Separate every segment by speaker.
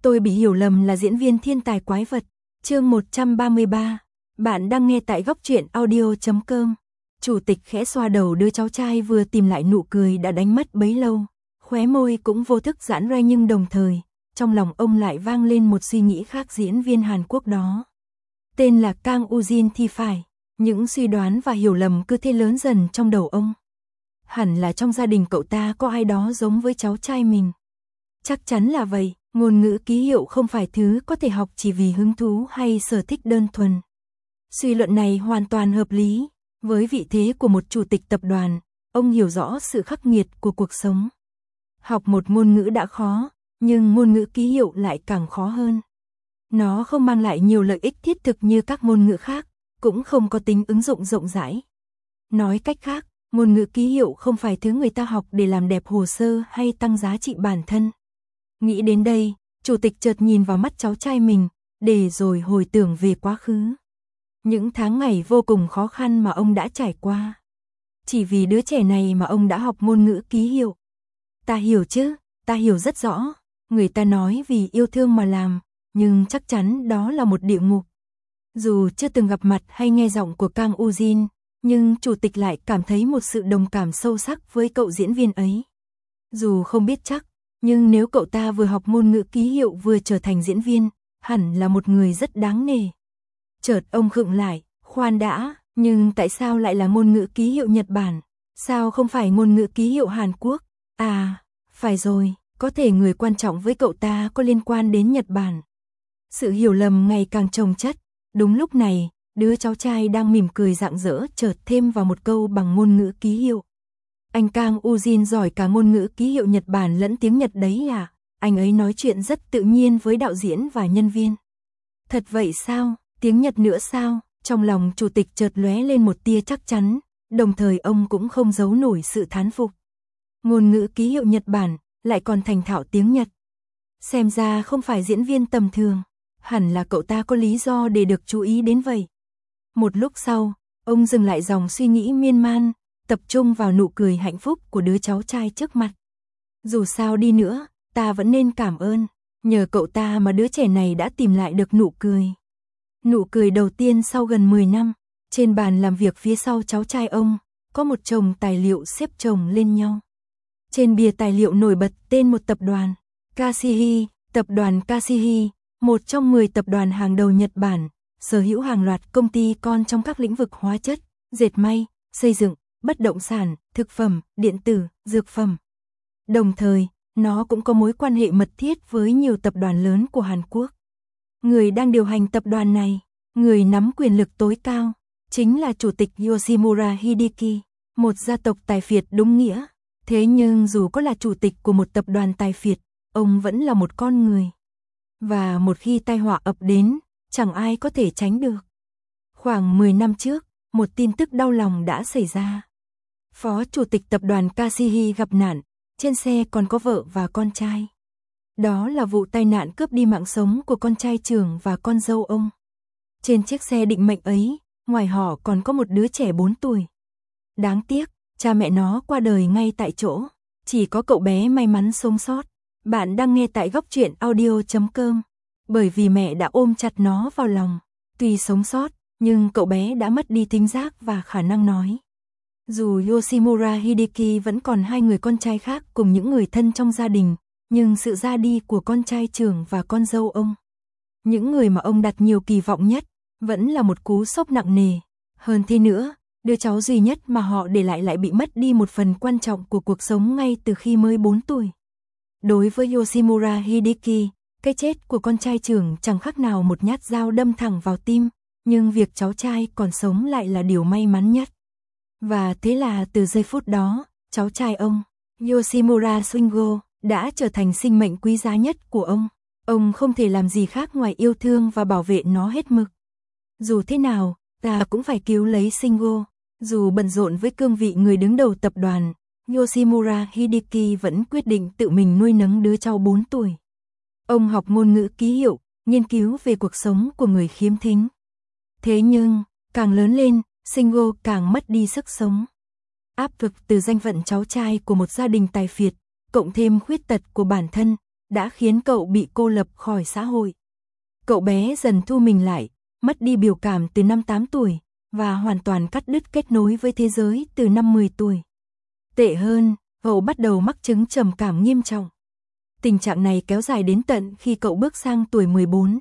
Speaker 1: Tôi bị hiểu lầm là diễn viên thiên tài quái vật. Chương 133. Bạn đang nghe tại góc truyện audio.com. Chủ tịch khẽ xoa đầu đứa cháu trai vừa tìm lại nụ cười đã đánh mất bấy lâu. Khóe môi cũng vô thức giãn ra, nhưng đồng thời, trong lòng ông lại vang lên một suy nghĩ khác. Diễn viên Hàn Quốc đó tên là Kang Ujin thì phải. Những suy đoán và hiểu lầm cứ thế lớn dần trong đầu ông. Hẳn là trong gia đình cậu ta có ai đó giống với cháu trai mình. Chắc chắn là vậy. Ngôn ngữ ký hiệu không phải thứ có thể học chỉ vì hứng thú hay sở thích đơn thuần. Suy luận này hoàn toàn hợp lý. Với vị thế của một chủ tịch tập đoàn, ông hiểu rõ sự khắc nghiệt của cuộc sống. Học một ngôn ngữ đã khó, nhưng ngôn ngữ ký hiệu lại càng khó hơn. Nó không mang lại nhiều lợi ích thiết thực như các ngôn ngữ khác, cũng không có tính ứng dụng rộng rãi. Nói cách khác, ngôn ngữ ký hiệu không phải thứ người ta học để làm đẹp hồ sơ hay tăng giá trị bản thân. Nghĩ đến đây, chủ tịch chợt nhìn vào mắt cháu trai mình, để rồi hồi tưởng về quá khứ. Những tháng ngày vô cùng khó khăn mà ông đã trải qua. Chỉ vì đứa trẻ này mà ông đã học ngôn ngữ ký hiệu. Ta hiểu chứ, ta hiểu rất rõ. Người ta nói vì yêu thương mà làm, nhưng chắc chắn đó là một địa ngục. Dù chưa từng gặp mặt hay nghe giọng của Kang Ujin, nhưng chủ tịch lại cảm thấy một sự đồng cảm sâu sắc với cậu diễn viên ấy. Dù không biết chắc, nhưng nếu cậu ta vừa học ngôn ngữ ký hiệu vừa trở thành diễn viên, hẳn là một người rất đáng nể. Chợt ông khựng lại, khoan đã, nhưng tại sao lại là ngôn ngữ ký hiệu Nhật Bản? Sao không phải ngôn ngữ ký hiệu Hàn Quốc? À, phải rồi, có thể người quan trọng với cậu ta có liên quan đến Nhật Bản. Sự hiểu lầm ngày càng chồng chất. Đúng lúc này, đứa cháu trai đang mỉm cười rạng rỡ chợt thêm vào một câu bằng ngôn ngữ ký hiệu. Anh Kang Ujin giỏi cả ngôn ngữ ký hiệu Nhật Bản lẫn tiếng Nhật đấy à? Anh ấy nói chuyện rất tự nhiên với đạo diễn và nhân viên. Thật vậy sao? Tiếng Nhật nữa sao? Trong lòng chủ tịch chợt lóe lên một tia chắc chắn, đồng thời ông cũng không giấu nổi sự thán phục. Ngôn ngữ ký hiệu Nhật Bản, lại còn thành thạo tiếng Nhật. Xem ra không phải diễn viên tầm thường, hẳn là cậu ta có lý do để được chú ý đến vậy. Một lúc sau, ông dừng lại dòng suy nghĩ miên man, tập trung vào nụ cười hạnh phúc của đứa cháu trai trước mặt. Dù sao đi nữa, ta vẫn nên cảm ơn, nhờ cậu ta mà đứa trẻ này đã tìm lại được nụ cười. Nụ cười đầu tiên sau gần 10 năm, trên bàn làm việc phía sau cháu trai ông, có một chồng tài liệu xếp chồng lên nhau. Trên bìa tài liệu nổi bật tên một tập đoàn, Kashihi, tập đoàn Kashihi, một trong 10 tập đoàn hàng đầu Nhật Bản, sở hữu hàng loạt công ty con trong các lĩnh vực hóa chất, dệt may, xây dựng, bất động sản, thực phẩm, điện tử, dược phẩm. Đồng thời, nó cũng có mối quan hệ mật thiết với nhiều tập đoàn lớn của Hàn Quốc. Người đang điều hành tập đoàn này, người nắm quyền lực tối cao, chính là chủ tịch Yoshimura Hideki, một gia tộc tài phiệt đúng nghĩa. Thế nhưng dù có là chủ tịch của một tập đoàn tài phiệt, ông vẫn là một con người. Và một khi tai họa ập đến, chẳng ai có thể tránh được. Khoảng 10 năm trước, một tin tức đau lòng đã xảy ra. Phó chủ tịch tập đoàn Kashihi gặp nạn, trên xe còn có vợ và con trai. Đó là vụ tai nạn cướp đi mạng sống của con trai trưởng và con dâu ông. Trên chiếc xe định mệnh ấy, ngoài họ còn có một đứa trẻ 4 tuổi. Đáng tiếc, cha mẹ nó qua đời ngay tại chỗ, chỉ có cậu bé may mắn sống sót. Bạn đang nghe tại góc truyện audio.com. Bởi vì mẹ đã ôm chặt nó vào lòng, tuy sống sót, nhưng cậu bé đã mất đi thính giác và khả năng nói. Dù Yoshimura Hideki vẫn còn 2 người con trai khác cùng những người thân trong gia đình, nhưng sự ra đi của con trai trưởng và con dâu ông, những người mà ông đặt nhiều kỳ vọng nhất, vẫn là một cú sốc nặng nề. Hơn thế nữa, đứa cháu duy nhất mà họ để lại bị mất đi một phần quan trọng của cuộc sống ngay từ khi mới 4 tuổi. Đối với Yoshimura Hideki, cái chết của con trai trưởng chẳng khác nào một nhát dao đâm thẳng vào tim, nhưng việc cháu trai còn sống lại là điều may mắn nhất. Và thế là từ giây phút đó, cháu trai ông, Yoshimura Shingo, đã trở thành sinh mệnh quý giá nhất của ông. Ông không thể làm gì khác ngoài yêu thương và bảo vệ nó hết mực. Dù thế nào, ta cũng phải cứu lấy Shingo. Dù bận rộn với cương vị người đứng đầu tập đoàn, Yoshimura Hideki vẫn quyết định tự mình nuôi nấng đứa cháu 4 tuổi. Ông học ngôn ngữ ký hiệu, nghiên cứu về cuộc sống của người khiếm thính. Thế nhưng, càng lớn lên, Shingo càng mất đi sức sống. Áp lực từ danh phận cháu trai của một gia đình tài phiệt, cộng thêm khuyết tật của bản thân, đã khiến cậu bị cô lập khỏi xã hội. Cậu bé dần thu mình lại, mất đi biểu cảm từ năm 8 tuổi, và hoàn toàn cắt đứt kết nối với thế giới từ năm 10 tuổi. Tệ hơn, cậu bắt đầu mắc chứng trầm cảm nghiêm trọng. Tình trạng này kéo dài đến tận khi cậu bước sang tuổi 14.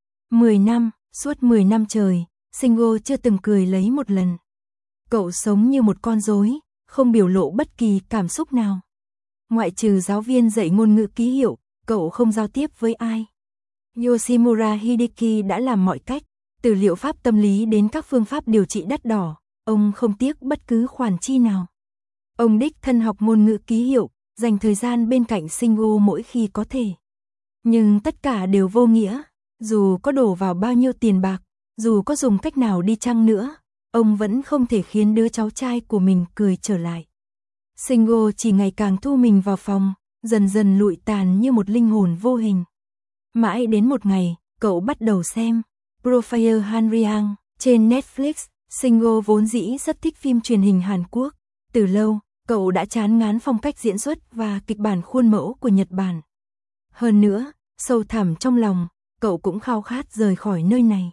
Speaker 1: 10 năm, suốt 10 năm trời, Shingo chưa từng cười lấy một lần. Cậu sống như một con rối, không biểu lộ bất kỳ cảm xúc nào. Ngoại trừ giáo viên dạy ngôn ngữ ký hiệu, cậu không giao tiếp với ai. Yoshimura Hideki đã làm mọi cách, từ liệu pháp tâm lý đến các phương pháp điều trị đắt đỏ, ông không tiếc bất cứ khoản chi nào. Ông đích thân học ngôn ngữ ký hiệu, dành thời gian bên cạnh Shingo mỗi khi có thể. Nhưng tất cả đều vô nghĩa, dù có đổ vào bao nhiêu tiền bạc, dù có dùng cách nào đi chăng nữa, ông vẫn không thể khiến đứa cháu trai của mình cười trở lại. Shingo chỉ ngày càng thu mình vào phòng, dần dần lụi tàn như một linh hồn vô hình. Mãi đến một ngày, cậu bắt đầu xem Profile Hanryang trên Netflix. Shingo vốn dĩ rất thích phim truyền hình Hàn Quốc. Từ lâu, cậu đã chán ngán phong cách diễn xuất và kịch bản khuôn mẫu của Nhật Bản. Hơn nữa, sâu thẳm trong lòng, cậu cũng khao khát rời khỏi nơi này.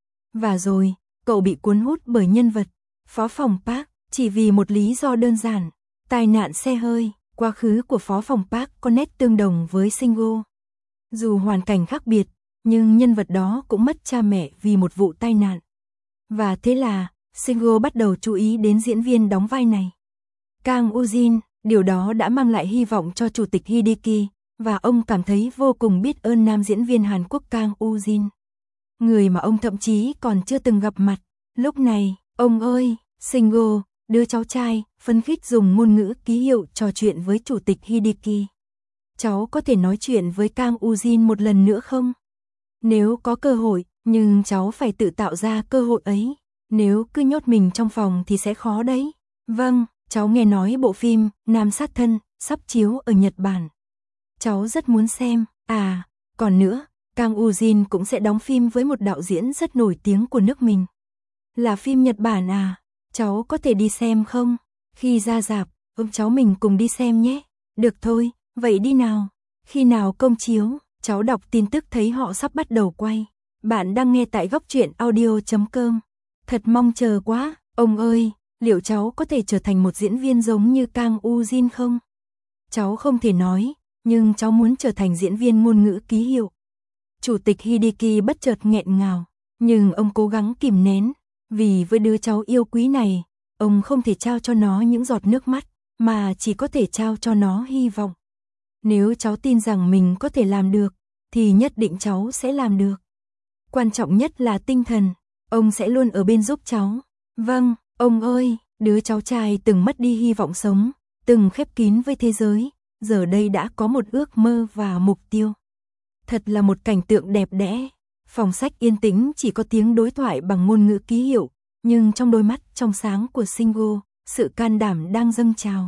Speaker 1: Và rồi, cậu bị cuốn hút bởi nhân vật Phó phòng Park, chỉ vì một lý do đơn giản, tai nạn xe hơi. Quá khứ của Phó phòng Park có nét tương đồng với Shingo. Dù hoàn cảnh khác biệt, nhưng nhân vật đó cũng mất cha mẹ vì một vụ tai nạn. Và thế là, Shingo bắt đầu chú ý đến diễn viên đóng vai này. Kang Woo-jin, điều đó đã mang lại hy vọng cho Chủ tịch Hideki, và ông cảm thấy vô cùng biết ơn nam diễn viên Hàn Quốc Kang Woo-jin, người mà ông thậm chí còn chưa từng gặp mặt. Lúc này, ông ơi, Shingo, đứa cháu trai, phấn khích dùng ngôn ngữ ký hiệu trò chuyện với Chủ tịch Hideki. Cháu có thể nói chuyện với Kang Woo-jin một lần nữa không? Nếu có cơ hội, nhưng cháu phải tự tạo ra cơ hội ấy. Nếu cứ nhốt mình trong phòng thì sẽ khó đấy. Vâng, cháu nghe nói bộ phim Nam Sát Thân sắp chiếu ở Nhật Bản. Cháu rất muốn xem. À, còn nữa, Kang Woo-jin cũng sẽ đóng phim với một đạo diễn rất nổi tiếng của nước mình. Là phim Nhật Bản à? Cháu có thể đi xem không? Khi ra rạp, cháu mình cùng đi xem nhé. Được thôi, vậy đi nào. Khi nào công chiếu? Cháu đọc tin tức thấy họ sắp bắt đầu quay. Bạn đang nghe tại góc truyện audio.com. Thật mong chờ quá. Ông ơi, liệu cháu có thể trở thành một diễn viên giống như Kang Woo-jin không? Cháu không thể nói, nhưng cháu muốn trở thành diễn viên ngôn ngữ ký hiệu. Chủ tịch Hideki bất chợt nghẹn ngào, nhưng ông cố gắng kìm nén, vì với đứa cháu yêu quý này, ông không thể trao cho nó những giọt nước mắt, mà chỉ có thể trao cho nó hy vọng. Nếu cháu tin rằng mình có thể làm được, thì nhất định cháu sẽ làm được. Quan trọng nhất là tinh thần, ông sẽ luôn ở bên giúp cháu. Vâng, ông ơi, đứa cháu trai từng mất đi hy vọng sống, từng khép kín với thế giới, giờ đây đã có một ước mơ và mục tiêu. Thật là một cảnh tượng đẹp đẽ. Phòng sách yên tĩnh chỉ có tiếng đối thoại bằng ngôn ngữ ký hiệu, nhưng trong đôi mắt trong sáng của Shingo, sự can đảm đang dâng trào.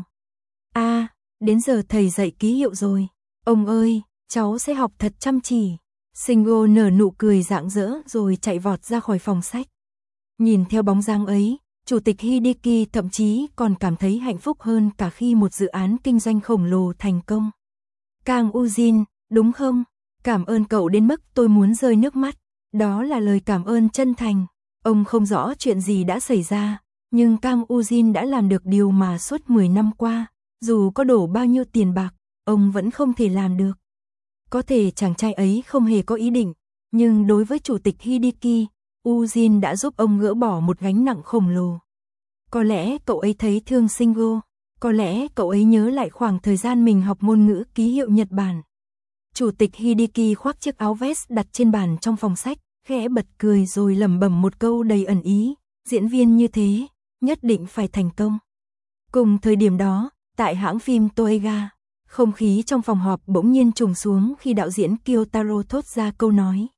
Speaker 1: À, đến giờ thầy dạy ký hiệu rồi. Ông ơi, cháu sẽ học thật chăm chỉ. Shingo nở nụ cười rạng rỡ rồi chạy vọt ra khỏi phòng sách. Nhìn theo bóng dáng ấy, Chủ tịch Hideki thậm chí còn cảm thấy hạnh phúc hơn cả khi một dự án kinh doanh khổng lồ thành công. Kang Woo-jin, đúng không? Cảm ơn cậu đến mức tôi muốn rơi nước mắt. Đó là lời cảm ơn chân thành. Ông không rõ chuyện gì đã xảy ra, nhưng Kang Woo-jin đã làm được điều mà suốt 10 năm qua, dù có đổ bao nhiêu tiền bạc, ông vẫn không thể làm được. Có thể chàng trai ấy không hề có ý định, nhưng đối với Chủ tịch Hideki, Woo-jin đã giúp ông gỡ bỏ một gánh nặng khổng lồ. Có lẽ cậu ấy thấy thương Shingo, có lẽ cậu ấy nhớ lại khoảng thời gian mình học ngôn ngữ ký hiệu Nhật Bản. Chủ tịch Hideki khoác chiếc áo vest đặt trên bàn trong phòng sách, khẽ bật cười rồi lẩm bẩm một câu đầy ẩn ý, diễn viên như thế, nhất định phải thành công. Cùng thời điểm đó, tại hãng phim Toeiga, không khí trong phòng họp bỗng nhiên trùng xuống khi đạo diễn Kyotaro thốt ra câu nói.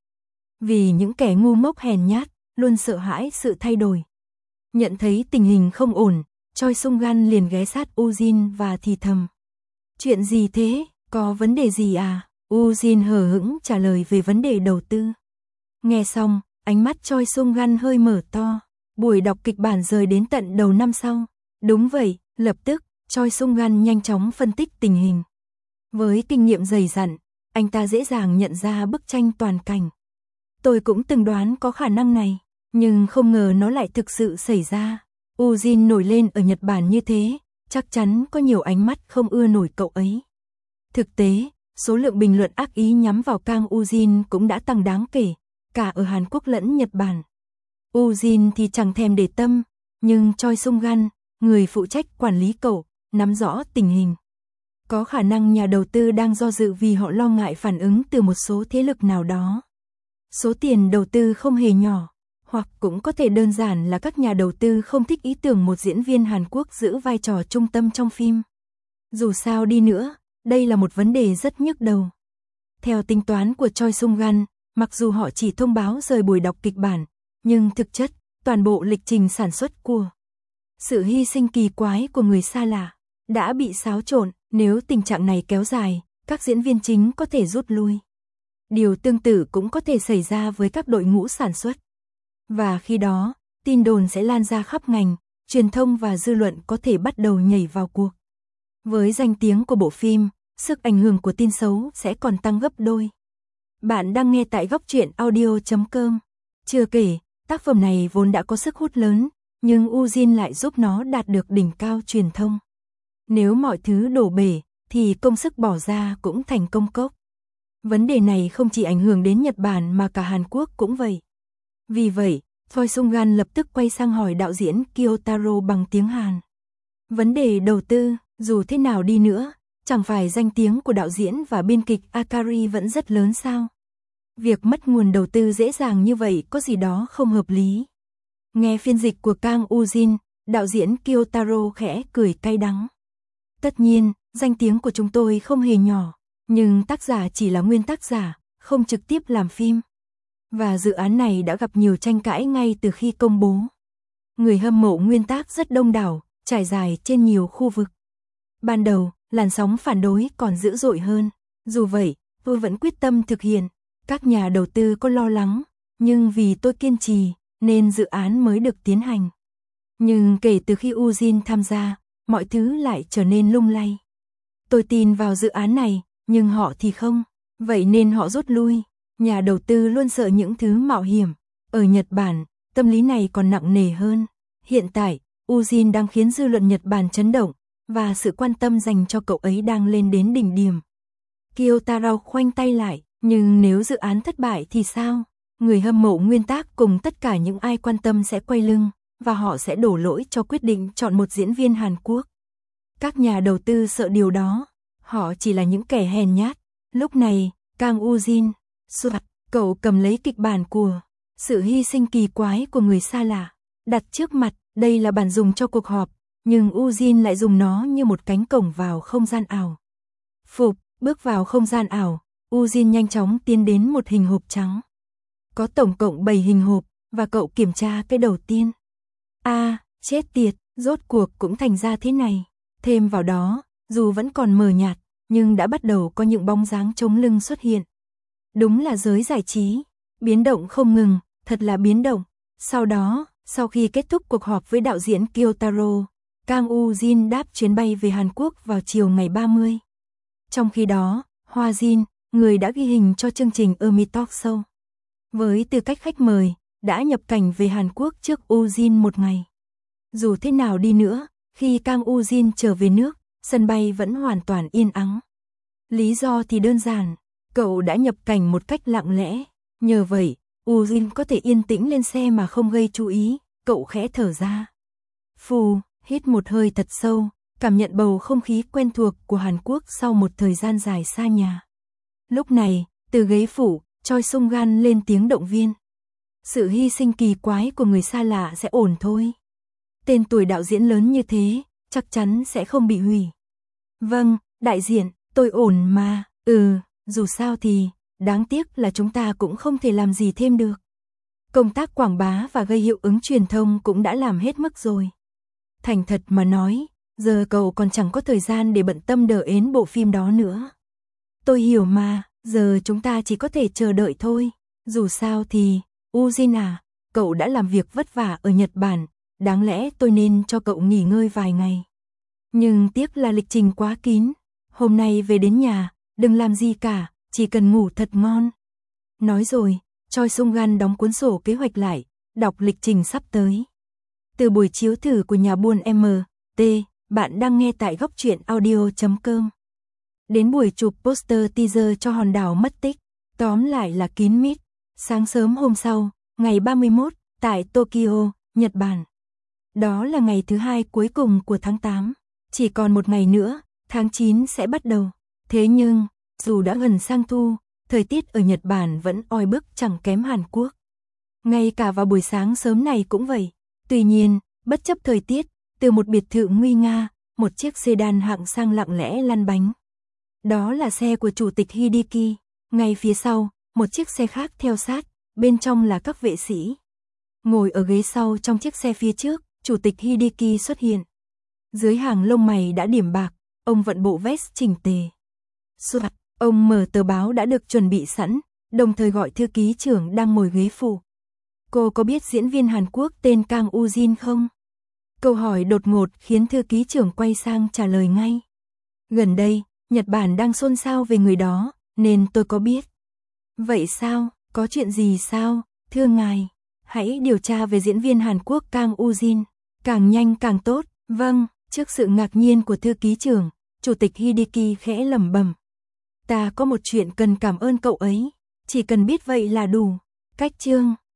Speaker 1: Vì những kẻ ngu ngốc hèn nhát, luôn sợ hãi sự thay đổi. Nhận thấy tình hình không ổn, Choi Sung-gan liền ghé sát Woo-jin và thì thầm. Chuyện gì thế, có vấn đề gì à? Woo-jin hờ hững trả lời về vấn đề đầu tư. Nghe xong, ánh mắt Choi Sung-gan hơi mở to. Buổi đọc kịch bản rời đến tận đầu năm sau. Đúng vậy, lập tức, Choi Sung-gan nhanh chóng phân tích tình hình. Với kinh nghiệm dày dặn, anh ta dễ dàng nhận ra bức tranh toàn cảnh. Tôi cũng từng đoán có khả năng này, nhưng không ngờ nó lại thực sự xảy ra. Ujin nổi lên ở Nhật Bản như thế, chắc chắn có nhiều ánh mắt không ưa nổi cậu ấy. Thực tế, số lượng bình luận ác ý nhắm vào Kang Ujin cũng đã tăng đáng kể, cả ở Hàn Quốc lẫn Nhật Bản. Ujin thì chẳng thèm để tâm, nhưng Choi Sung-gan, người phụ trách quản lý cậu, nắm rõ tình hình. Có khả năng nhà đầu tư đang do dự vì họ lo ngại phản ứng từ một số thế lực nào đó. Số tiền đầu tư không hề nhỏ, hoặc cũng có thể đơn giản là các nhà đầu tư không thích ý tưởng một diễn viên Hàn Quốc giữ vai trò trung tâm trong phim. Dù sao đi nữa, đây là một vấn đề rất nhức đầu. Theo tính toán của Choi Sung-gan, mặc dù họ chỉ thông báo rời buổi đọc kịch bản, nhưng thực chất, toàn bộ lịch trình sản xuất của sự hy sinh kỳ quái của người xa lạ đã bị xáo trộn. Nếu tình trạng này kéo dài, các diễn viên chính có thể rút lui. Điều tương tự cũng có thể xảy ra với các đội ngũ sản xuất. Và khi đó, tin đồn sẽ lan ra khắp ngành, truyền thông và dư luận có thể bắt đầu nhảy vào cuộc. Với danh tiếng của bộ phim, sức ảnh hưởng của tin xấu sẽ còn tăng gấp đôi. Bạn đang nghe tại góc truyện audio.com. Chưa kể, tác phẩm này vốn đã có sức hút lớn, nhưng Ujin lại giúp nó đạt được đỉnh cao truyền thông. Nếu mọi thứ đổ bể, thì công sức bỏ ra cũng thành công cốc. Vấn đề này không chỉ ảnh hưởng đến Nhật Bản mà cả Hàn Quốc cũng vậy. Vì vậy, Choi Sung-gan lập tức quay sang hỏi đạo diễn Kyotaro bằng tiếng Hàn. Vấn đề đầu tư, dù thế nào đi nữa, chẳng phải danh tiếng của đạo diễn và biên kịch Akari vẫn rất lớn sao? Việc mất nguồn đầu tư dễ dàng như vậy có gì đó không hợp lý. Nghe phiên dịch của Kang Ujin, đạo diễn Kyotaro khẽ cười cay đắng. Tất nhiên, danh tiếng của chúng tôi không hề nhỏ, nhưng tác giả chỉ là nguyên tác giả, không trực tiếp làm phim. Và dự án này đã gặp nhiều tranh cãi ngay từ khi công bố. Người hâm mộ nguyên tác rất đông đảo, trải dài trên nhiều khu vực. Ban đầu, làn sóng phản đối còn dữ dội hơn. Dù vậy, tôi vẫn quyết tâm thực hiện. Các nhà đầu tư có lo lắng, nhưng vì tôi kiên trì, nên dự án mới được tiến hành. Nhưng kể từ khi Ujin tham gia, mọi thứ lại trở nên lung lay. Tôi tin vào dự án này, nhưng họ thì không, vậy nên họ rút lui. Nhà đầu tư luôn sợ những thứ mạo hiểm. Ở Nhật Bản, tâm lý này còn nặng nề hơn. Hiện tại, Ujin đang khiến dư luận Nhật Bản chấn động, và sự quan tâm dành cho cậu ấy đang lên đến đỉnh điểm. Kyotaro khoanh tay lại, nhưng nếu dự án thất bại thì sao? Người hâm mộ nguyên tác cùng tất cả những ai quan tâm sẽ quay lưng, và họ sẽ đổ lỗi cho quyết định chọn một diễn viên Hàn Quốc. Các nhà đầu tư sợ điều đó, họ chỉ là những kẻ hèn nhát. Lúc này, Kang Ujin, cậu cầm lấy kịch bản của sự hy sinh kỳ quái của người xa lạ, đặt trước mặt. Đây là bản dùng cho cuộc họp, nhưng Ujin lại dùng nó như một cánh cổng vào không gian ảo. Bước vào không gian ảo, Ujin nhanh chóng tiến đến một hình hộp trắng. Có tổng cộng 7 hình hộp, và cậu kiểm tra cái đầu tiên. Chết tiệt, rốt cuộc cũng thành ra thế này. Thêm vào đó, dù vẫn còn mờ nhạt, nhưng đã bắt đầu có những bóng dáng chống lưng xuất hiện. Đúng là giới giải trí, biến động không ngừng, thật là biến động. Sau đó, sau khi kết thúc cuộc họp với đạo diễn Kyotaro, Kang Ujin đáp chuyến bay về Hàn Quốc vào chiều ngày 30. Trong khi đó, Hoa Jin, người đã ghi hình cho chương trình Army Talk Show, với tư cách khách mời, đã nhập cảnh về Hàn Quốc trước Ujin một ngày. Dù thế nào đi nữa, khi Kang Ujin trở về nước, sân bay vẫn hoàn toàn yên ắng. Lý do thì đơn giản, cậu đã nhập cảnh một cách lặng lẽ. Nhờ vậy, Ujin có thể yên tĩnh lên xe mà không gây chú ý. Cậu khẽ thở ra. Hít một hơi thật sâu, cảm nhận bầu không khí quen thuộc của Hàn Quốc sau một thời gian dài xa nhà. Lúc này, từ ghế phụ, Choi Sung-gan lên tiếng động viên. Sự hy sinh kỳ quái của người xa lạ sẽ ổn thôi. Tên tuổi đạo diễn lớn như thế, chắc chắn sẽ không bị hủy. Vâng, đại diện, tôi ổn mà. Dù sao thì, đáng tiếc là chúng ta cũng không thể làm gì thêm được. Công tác quảng bá và gây hiệu ứng truyền thông cũng đã làm hết mức rồi. Thành thật mà nói, giờ cậu còn chẳng có thời gian để bận tâm đờ ến bộ phim đó nữa. Tôi hiểu mà, giờ chúng ta chỉ có thể chờ đợi thôi. Dù sao thì, Ujin cậu đã làm việc vất vả ở Nhật Bản, đáng lẽ tôi nên cho cậu nghỉ ngơi vài ngày. Nhưng tiếc là lịch trình quá kín. Hôm nay về đến nhà, đừng làm gì cả, chỉ cần ngủ thật ngon. Nói rồi, Choi Sung-gan đóng cuốn sổ kế hoạch lại, đọc lịch trình sắp tới. Từ buổi chiếu thử của nhà buôn MT, bạn đang nghe tại góc truyện audio.com. Đến buổi chụp poster teaser cho hòn đảo mất tích, tóm lại là kín mít. Sáng sớm hôm sau, ngày 31, tại Tokyo, Nhật Bản. Đó là ngày thứ 2 cuối cùng của tháng 8. Chỉ còn một ngày nữa, tháng 9 sẽ bắt đầu. Thế nhưng, dù đã gần sang thu, thời tiết ở Nhật Bản vẫn oi bức chẳng kém Hàn Quốc. Ngay cả vào buổi sáng sớm này cũng vậy. Tuy nhiên, bất chấp thời tiết, từ một biệt thự nguy nga, một chiếc sedan hạng sang lặng lẽ lăn bánh. Đó là xe của Chủ tịch Hideki. Ngay phía sau, một chiếc xe khác theo sát, bên trong là các vệ sĩ. Ngồi ở ghế sau trong chiếc xe phía trước, Chủ tịch Hideki xuất hiện. Dưới hàng lông mày đã điểm bạc, ông vận bộ vest chỉnh tề. Soạt, ông mở tờ báo đã được chuẩn bị sẵn, đồng thời gọi thư ký trưởng đang ngồi ghế phụ. Cô có biết diễn viên Hàn Quốc tên Kang Woo-jin không? Câu hỏi đột ngột khiến thư ký trưởng quay sang trả lời ngay. Gần đây, Nhật Bản đang xôn xao về người đó, nên tôi có biết. Vậy sao, có chuyện gì sao, thưa ngài? Hãy điều tra về diễn viên Hàn Quốc Kang Woo-jin, càng nhanh càng tốt. Vâng, trước sự ngạc nhiên của thư ký trưởng, Chủ tịch Hideki khẽ lẩm bẩm. Ta có một chuyện cần cảm ơn cậu ấy, chỉ cần biết vậy là đủ. Cách chương